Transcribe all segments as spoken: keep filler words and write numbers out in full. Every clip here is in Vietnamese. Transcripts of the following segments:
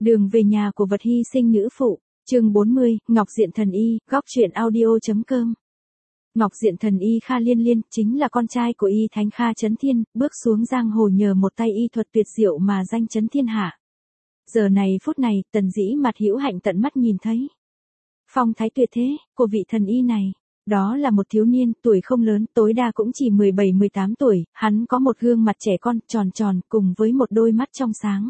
Đường về nhà của vật hy sinh nữ phụ, chương bốn mươi, Ngọc Diện Thần Y, góc truyện audio.com. Ngọc Diện Thần Y Kha Liên Liên chính là con trai của y thánh Kha Chấn Thiên, bước xuống giang hồ nhờ một tay y thuật tuyệt diệu mà danh chấn thiên hạ. Giờ này phút này, Tần Dĩ mặt hữu hạnh tận mắt nhìn thấy phong thái tuyệt thế của vị thần y này. Đó là một thiếu niên, tuổi không lớn, tối đa cũng chỉ mười bảy mười tám tuổi, hắn có một gương mặt trẻ con, tròn tròn, cùng với một đôi mắt trong sáng.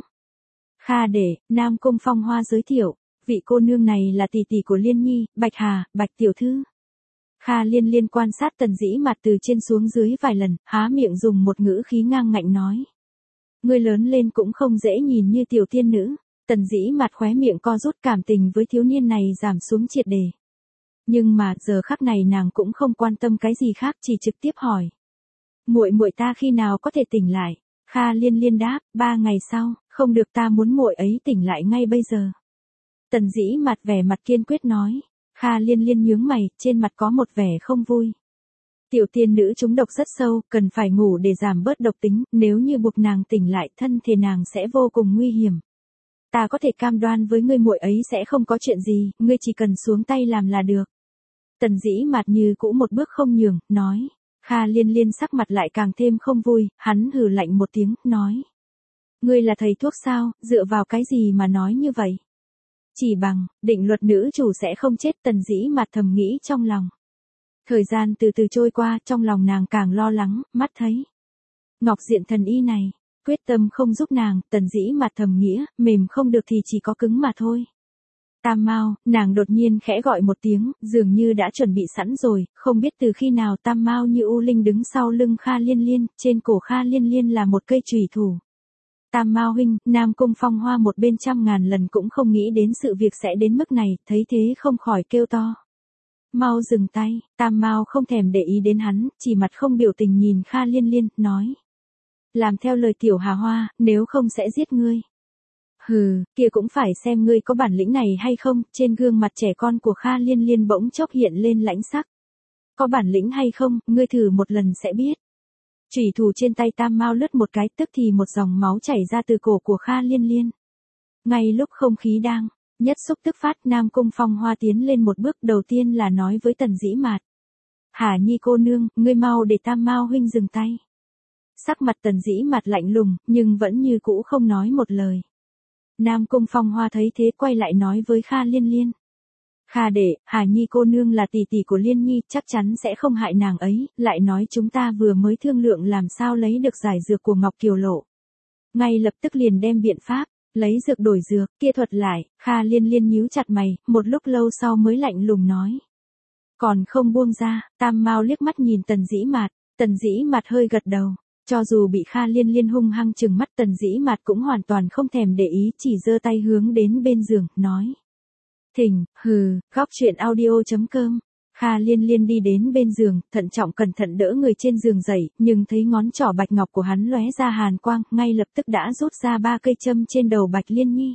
Kha để, Nam Cung Phong Hoa giới thiệu, vị cô nương này là tỷ tỷ của Liên Nhi, Bạch Hà, Bạch tiểu thư. Kha Liên Liên quan sát Tần Dĩ mặt từ trên xuống dưới vài lần, há miệng dùng một ngữ khí ngang ngạnh nói. Người lớn lên cũng không dễ nhìn như tiểu tiên nữ. Tần Dĩ mặt khóe miệng co rút, cảm tình với thiếu niên này giảm xuống triệt đề. Nhưng mà giờ khắc này nàng cũng không quan tâm cái gì khác, chỉ trực tiếp hỏi. Muội muội ta khi nào có thể tỉnh lại? Kha Liên Liên đáp, ba ngày sau, không được, ta muốn muội ấy tỉnh lại ngay bây giờ. Tần Dĩ mặt vẻ mặt kiên quyết nói. Kha Liên Liên nhướng mày, trên mặt có một vẻ không vui. Tiểu tiên nữ trúng độc rất sâu, cần phải ngủ để giảm bớt độc tính, nếu như buộc nàng tỉnh lại thân thể nàng sẽ vô cùng nguy hiểm. Ta có thể cam đoan với ngươi muội ấy sẽ không có chuyện gì, ngươi chỉ cần xuống tay làm là được. Tần Dĩ mặt như cũ một bước không nhường, nói. Kha Liên Liên sắc mặt lại càng thêm không vui, hắn hừ lạnh một tiếng, nói. Ngươi là thầy thuốc sao, dựa vào cái gì mà nói như vậy? Chỉ bằng, định luật nữ chủ sẽ không chết, Tần Dĩ mặt thầm nghĩ trong lòng. Thời gian từ từ trôi qua, trong lòng nàng càng lo lắng, mắt thấy. Ngọc Diện Thần Y này, quyết tâm không giúp nàng, Tần Dĩ mặt thầm nghĩa, mềm không được thì chỉ có cứng mà thôi. Tam Mao, nàng đột nhiên khẽ gọi một tiếng, dường như đã chuẩn bị sẵn rồi, không biết từ khi nào Tam Mao như u linh đứng sau lưng Kha Liên Liên, trên cổ Kha Liên Liên là một cây chùy thủ. Tam Mao huynh, Nam Cung Phong Hoa một bên trăm ngàn lần cũng không nghĩ đến sự việc sẽ đến mức này, thấy thế không khỏi kêu to. Mau dừng tay, Tam Mao không thèm để ý đến hắn, chỉ mặt không biểu tình nhìn Kha Liên Liên, nói. Làm theo lời tiểu Hà Hoa, nếu không sẽ giết ngươi. Hừ, kia cũng phải xem ngươi có bản lĩnh này hay không, trên gương mặt trẻ con của Kha Liên Liên bỗng chốc hiện lên lãnh sắc. Có bản lĩnh hay không, ngươi thử một lần sẽ biết. Chủy thủ trên tay Tam Mao lướt một cái, tức thì một dòng máu chảy ra từ cổ của Kha Liên Liên. Ngay lúc không khí đang nhất xúc tức phát, Nam Cung Phong Hoa tiến lên một bước, đầu tiên là nói với Tần Dĩ mạt. Hà Nhi cô nương, ngươi mau để Tam Mao huynh dừng tay. Sắc mặt Tần Dĩ mặt lạnh lùng, nhưng vẫn như cũ không nói một lời. Nam Cung Phong Hoa thấy thế quay lại nói với Kha Liên Liên. Kha đệ, Hà Nhi cô nương là tỷ tỷ của Liên Nhi, chắc chắn sẽ không hại nàng ấy, lại nói chúng ta vừa mới thương lượng làm sao lấy được giải dược của Ngọc Kiều Lộ. Ngay lập tức liền đem biện pháp, lấy dược đổi dược, kia thuật lại, Kha Liên Liên nhíu chặt mày, một lúc lâu sau mới lạnh lùng nói. Còn không buông ra, Tam Mao liếc mắt nhìn Tần Dĩ mạt, Tần Dĩ mạt hơi gật đầu. Cho dù bị Kha Liên Liên hung hăng trừng mắt, Tần Dĩ mặt cũng hoàn toàn không thèm để ý, chỉ giơ tay hướng đến bên giường, nói. Thỉnh, hừ, góc truyện audio.com. Kha Liên Liên đi đến bên giường, thận trọng cẩn thận đỡ người trên giường dậy, nhưng thấy ngón trỏ bạch ngọc của hắn lóe ra hàn quang, ngay lập tức đã rút ra ba cây châm trên đầu Bạch Liên Nhi.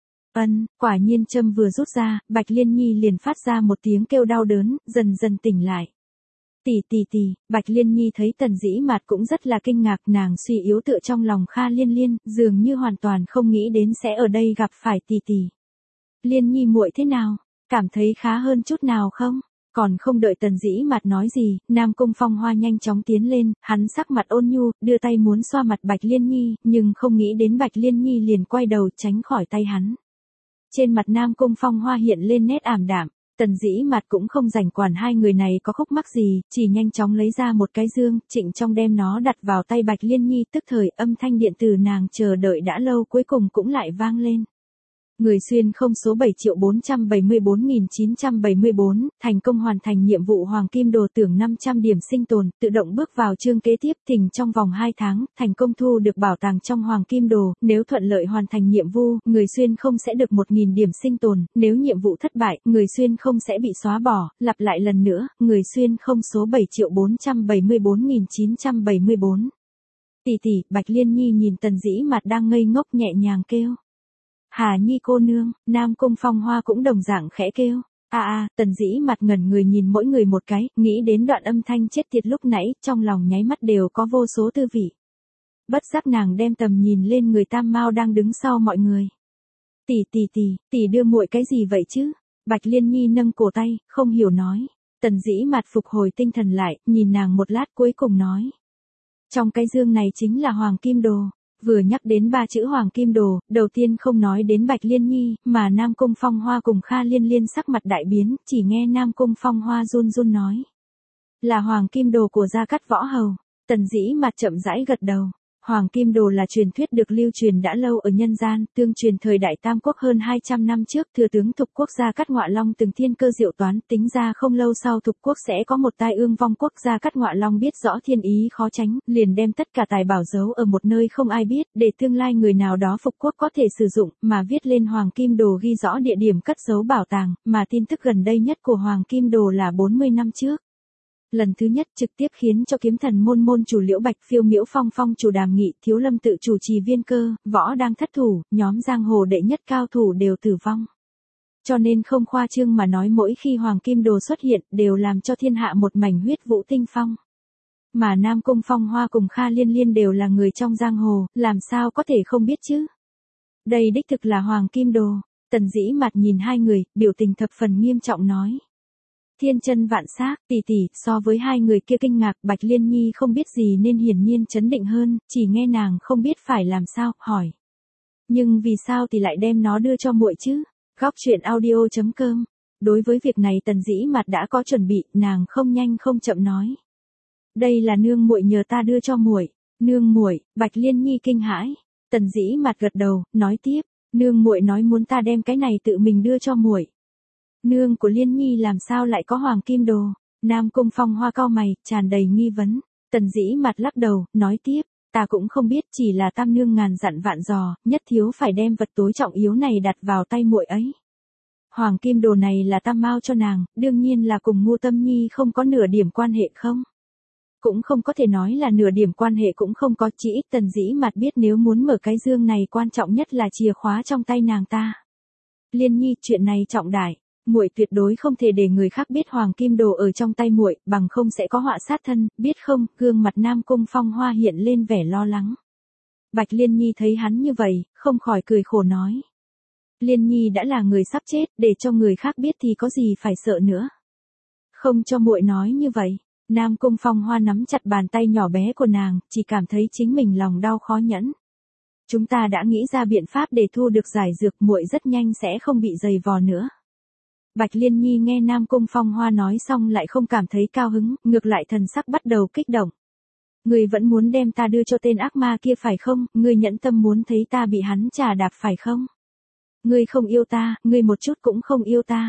Ân, quả nhiên châm vừa rút ra, Bạch Liên Nhi liền phát ra một tiếng kêu đau đớn, dần dần tỉnh lại. Tỷ tỷ tỷ, Bạch Liên Nhi thấy Tần Dĩ mặt cũng rất là kinh ngạc, nàng suy yếu tựa trong lòng Kha Liên Liên, dường như hoàn toàn không nghĩ đến sẽ ở đây gặp phải tỷ tỷ. Liên Nhi muội thế nào? Cảm thấy khá hơn chút nào không? Còn không đợi Tần Dĩ mặt nói gì, Nam Cung Phong Hoa nhanh chóng tiến lên, hắn sắc mặt ôn nhu, đưa tay muốn xoa mặt Bạch Liên Nhi, nhưng không nghĩ đến Bạch Liên Nhi liền quay đầu tránh khỏi tay hắn. Trên mặt Nam Cung Phong Hoa hiện lên nét ảm đạm. Tần Dĩ mặt cũng không rảnh quản hai người này có khúc mắc gì, chỉ nhanh chóng lấy ra một cái dương, trịnh trong đem nó đặt vào tay Bạch Liên Nhi, tức thời âm thanh điện tử nàng chờ đợi đã lâu cuối cùng cũng lại vang lên. Người xuyên không số bảy triệu bốn trăm bảy mươi bốn nghìn chín trăm bảy mươi bốn, thành công hoàn thành nhiệm vụ Hoàng Kim Đồ tưởng năm trăm điểm sinh tồn, tự động bước vào chương kế tiếp, thỉnh trong vòng hai tháng, thành công thu được bảo tàng trong Hoàng Kim Đồ, nếu thuận lợi hoàn thành nhiệm vụ, người xuyên không sẽ được một nghìn điểm sinh tồn, nếu nhiệm vụ thất bại, người xuyên không sẽ bị xóa bỏ, lặp lại lần nữa, người xuyên không số bảy triệu bốn trăm bảy mươi bốn nghìn chín trăm bảy mươi bốn. Tỷ tỷ, Bạch Liên Nhi nhìn Tần Dĩ mặt đang ngây ngốc nhẹ nhàng kêu. Hà Nhi cô nương, Nam Cung Phong Hoa cũng đồng dạng khẽ kêu. A a, Tần Dĩ mặt ngẩn người nhìn mỗi người một cái, nghĩ đến đoạn âm thanh chết tiệt lúc nãy, trong lòng nháy mắt đều có vô số tư vị. Bất giác nàng đem tầm nhìn lên người Tam Mao đang đứng sau mọi người. Tỷ tỷ tỷ, tỷ đưa muội cái gì vậy chứ? Bạch Liên Nhi nâng cổ tay, không hiểu nói. Tần Dĩ Mạt phục hồi tinh thần lại, nhìn nàng một lát cuối cùng nói. Trong cái dương này chính là hoàng kim đồ. Vừa nhắc đến ba chữ hoàng kim đồ, đầu tiên không nói đến Bạch Liên Nhi, mà Nam Cung Phong Hoa cùng Kha Liên Liên sắc mặt đại biến, chỉ nghe Nam Cung Phong Hoa run run nói. Là hoàng kim đồ của Gia Cát Võ Hầu. Tần Dĩ Mạt chậm rãi gật đầu. Hoàng kim đồ là truyền thuyết được lưu truyền đã lâu ở nhân gian, tương truyền thời đại Tam Quốc hơn hai trăm năm trước, thừa tướng Thục Quốc Gia Cát Ngọa Long từng thiên cơ diệu toán, tính ra không lâu sau Thục Quốc sẽ có một tai ương vong quốc. Gia Cát Ngọa Long biết rõ thiên ý khó tránh, liền đem tất cả tài bảo giấu ở một nơi không ai biết, để tương lai người nào đó phục quốc có thể sử dụng, mà viết lên hoàng kim đồ ghi rõ địa điểm cất giấu bảo tàng, mà tin tức gần đây nhất của hoàng kim đồ là bốn mươi năm trước. Lần thứ nhất trực tiếp khiến cho kiếm thần môn môn chủ Liễu Bạch, Phiêu Miễu Phong phong chủ Đàm Nghị, Thiếu Lâm tự chủ trì Viên Cơ, võ đang thất thủ, nhóm giang hồ đệ nhất cao thủ đều tử vong. Cho nên không khoa trương mà nói mỗi khi hoàng kim đồ xuất hiện đều làm cho thiên hạ một mảnh huyết vũ tinh phong. Mà Nam Cung Phong Hoa cùng Kha Liên Liên đều là người trong giang hồ, làm sao có thể không biết chứ? Đây đích thực là hoàng kim đồ. Tần Dĩ Mạt nhìn hai người, biểu tình thập phần nghiêm trọng nói. Thiên chân vạn xác, tỷ tỷ, so với hai người kia kinh ngạc, Bạch Liên Nhi không biết gì nên hiển nhiên chấn định hơn, chỉ nghe nàng không biết phải làm sao, hỏi. Nhưng vì sao thì lại đem nó đưa cho muội chứ? Góc truyện audio chấm com. Đối với việc này Tần Dĩ Mạt đã có chuẩn bị, nàng không nhanh không chậm nói. Đây là nương muội nhờ ta đưa cho muội. Nương muội, Bạch Liên Nhi kinh hãi. Tần Dĩ Mạt gật đầu, nói tiếp, nương muội nói muốn ta đem cái này tự mình đưa cho muội. Nương của Liên Nhi làm sao lại có hoàng kim đồ? Nam Cung Phong Hoa cau mày, tràn đầy nghi vấn. Tần Dĩ Mạt lắc đầu, nói tiếp, ta cũng không biết, chỉ là tam nương ngàn dặn vạn dò, nhất thiếu phải đem vật tối trọng yếu này đặt vào tay muội ấy. Hoàng kim đồ này là tam mao cho nàng, đương nhiên là cùng Ngô Tâm Nhi không có nửa điểm quan hệ không? Cũng không có thể nói là nửa điểm quan hệ cũng không có, chỉ ít Tần Dĩ Mạt biết nếu muốn mở cái dương này quan trọng nhất là chìa khóa trong tay nàng ta. Liên Nhi, chuyện này trọng đại. Muội tuyệt đối không thể để người khác biết hoàng kim đồ ở trong tay muội, bằng không sẽ có họa sát thân, biết không? Gương mặt Nam Cung Phong Hoa hiện lên vẻ lo lắng. Bạch Liên Nhi thấy hắn như vậy, không khỏi cười khổ nói. Liên Nhi đã là người sắp chết, để cho người khác biết thì có gì phải sợ nữa. Không cho muội nói như vậy. Nam Cung Phong Hoa nắm chặt bàn tay nhỏ bé của nàng, chỉ cảm thấy chính mình lòng đau khó nhẫn. Chúng ta đã nghĩ ra biện pháp để thu được giải dược, muội rất nhanh sẽ không bị dày vò nữa. Bạch Liên Nhi nghe Nam Cung Phong Hoa nói xong lại không cảm thấy cao hứng, ngược lại thần sắc bắt đầu kích động. Ngươi vẫn muốn đem ta đưa cho tên ác ma kia phải không? Ngươi nhẫn tâm muốn thấy ta bị hắn chà đạp phải không? Ngươi không yêu ta, ngươi một chút cũng không yêu ta.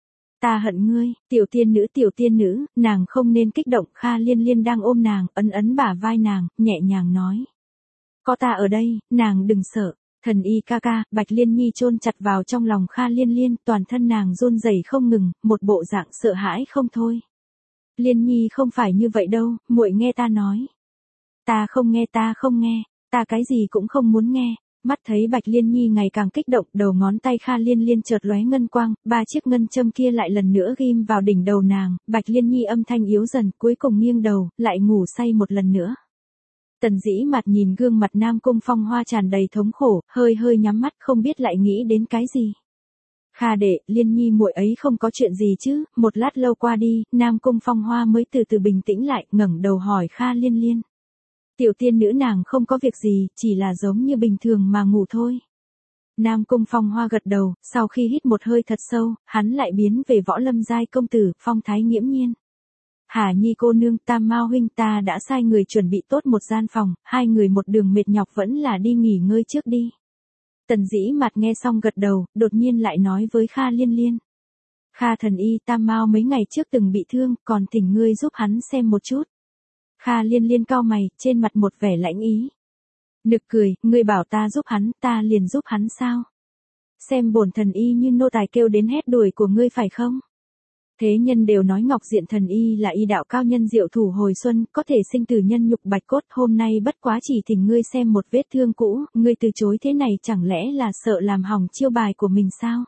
Ta hận ngươi, tiểu tiên nữ tiểu tiên nữ, nàng không nên kích động. Kha Liên Liên đang ôm nàng, ấn ấn bả vai nàng, nhẹ nhàng nói. Có ta ở đây, nàng đừng sợ. Thần y ca ca, Bạch Liên Nhi chôn chặt vào trong lòng Kha Liên Liên, toàn thân nàng run rẩy không ngừng, một bộ dạng sợ hãi không thôi. Liên Nhi không phải như vậy đâu, muội nghe ta nói. Ta không nghe ta không nghe, ta cái gì cũng không muốn nghe. Mắt thấy Bạch Liên Nhi ngày càng kích động, đầu ngón tay Kha Liên Liên chợt lóe ngân quang, ba chiếc ngân châm kia lại lần nữa ghim vào đỉnh đầu nàng, Bạch Liên Nhi âm thanh yếu dần, cuối cùng nghiêng đầu, lại ngủ say một lần nữa. Tần Dĩ Mạt nhìn gương mặt Nam Cung Phong Hoa tràn đầy thống khổ, hơi hơi nhắm mắt không biết lại nghĩ đến cái gì. Kha đệ, Liên Nhi muội ấy không có chuyện gì chứ? Một lát lâu qua đi, Nam Cung Phong Hoa mới từ từ bình tĩnh lại, ngẩng đầu hỏi Kha Liên Liên. Tiểu tiên nữ nàng không có việc gì, chỉ là giống như bình thường mà ngủ thôi. Nam Cung Phong Hoa gật đầu, sau khi hít một hơi thật sâu, hắn lại biến về Võ Lâm giai công tử, phong thái nghiễm nhiên. Hà Nhi cô nương, Tam Mao huynh, ta đã sai người chuẩn bị tốt một gian phòng, hai người một đường mệt nhọc vẫn là đi nghỉ ngơi trước đi. Tần Dĩ Mạt nghe xong gật đầu, đột nhiên lại nói với Kha Liên Liên. Kha thần y, Tam Mao mấy ngày trước từng bị thương, còn thỉnh ngươi giúp hắn xem một chút. Kha Liên Liên cau mày, trên mặt một vẻ lãnh ý. Nực cười, ngươi bảo ta giúp hắn, ta liền giúp hắn sao? Xem bổn thần y như nô tài kêu đến hét đuổi của ngươi phải không? Thế nhân đều nói Ngọc Diện thần y là y đạo cao nhân diệu thủ hồi xuân, có thể sinh từ nhân nhục bạch cốt, hôm nay bất quá chỉ thỉnh ngươi xem một vết thương cũ, ngươi từ chối thế này chẳng lẽ là sợ làm hỏng chiêu bài của mình sao?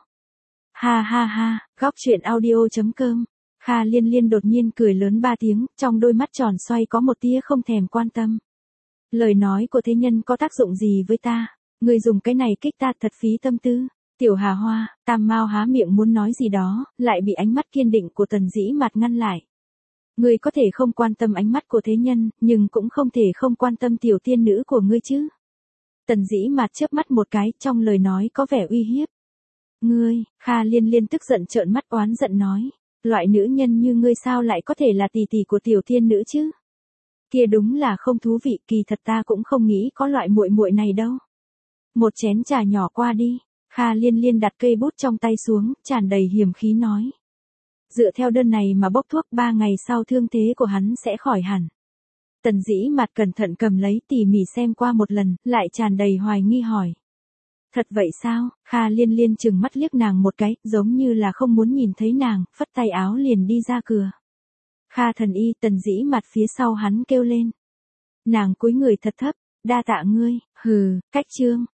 Ha ha ha, góc truyện audio chấm com. Kha Liên Liên đột nhiên cười lớn ba tiếng, trong đôi mắt tròn xoay có một tia không thèm quan tâm. Lời nói của thế nhân có tác dụng gì với ta? Ngươi dùng cái này kích ta thật phí tâm tư. Tiểu Hà Hoa, Tam Mao há miệng muốn nói gì đó, lại bị ánh mắt kiên định của Tần Dĩ Mạt ngăn lại. Ngươi có thể không quan tâm ánh mắt của thế nhân, nhưng cũng không thể không quan tâm tiểu tiên nữ của ngươi chứ. Tần Dĩ Mạt chớp mắt một cái, trong lời nói có vẻ uy hiếp. Ngươi, Kha Liên Liên tức giận trợn mắt oán giận nói. Loại nữ nhân như ngươi sao lại có thể là tỷ tỷ của tiểu tiên nữ chứ? Kia đúng là không thú vị, kỳ thật ta cũng không nghĩ có loại muội muội này đâu. Một chén trà nhỏ qua đi, Kha Liên Liên đặt cây bút trong tay xuống, tràn đầy hiềm khí nói. Dựa theo đơn này mà bốc thuốc ba ngày sau thương thế của hắn sẽ khỏi hẳn. Tần Dĩ Mạt cẩn thận cầm lấy tỉ mỉ xem qua một lần, lại tràn đầy hoài nghi hỏi. Thật vậy sao? Kha Liên Liên chừng mắt liếc nàng một cái, giống như là không muốn nhìn thấy nàng, phất tay áo liền đi ra cửa. Kha thần y, Tần Dĩ Mạt phía sau hắn kêu lên. Nàng cúi người thật thấp, đa tạ ngươi, hừ, cách trương.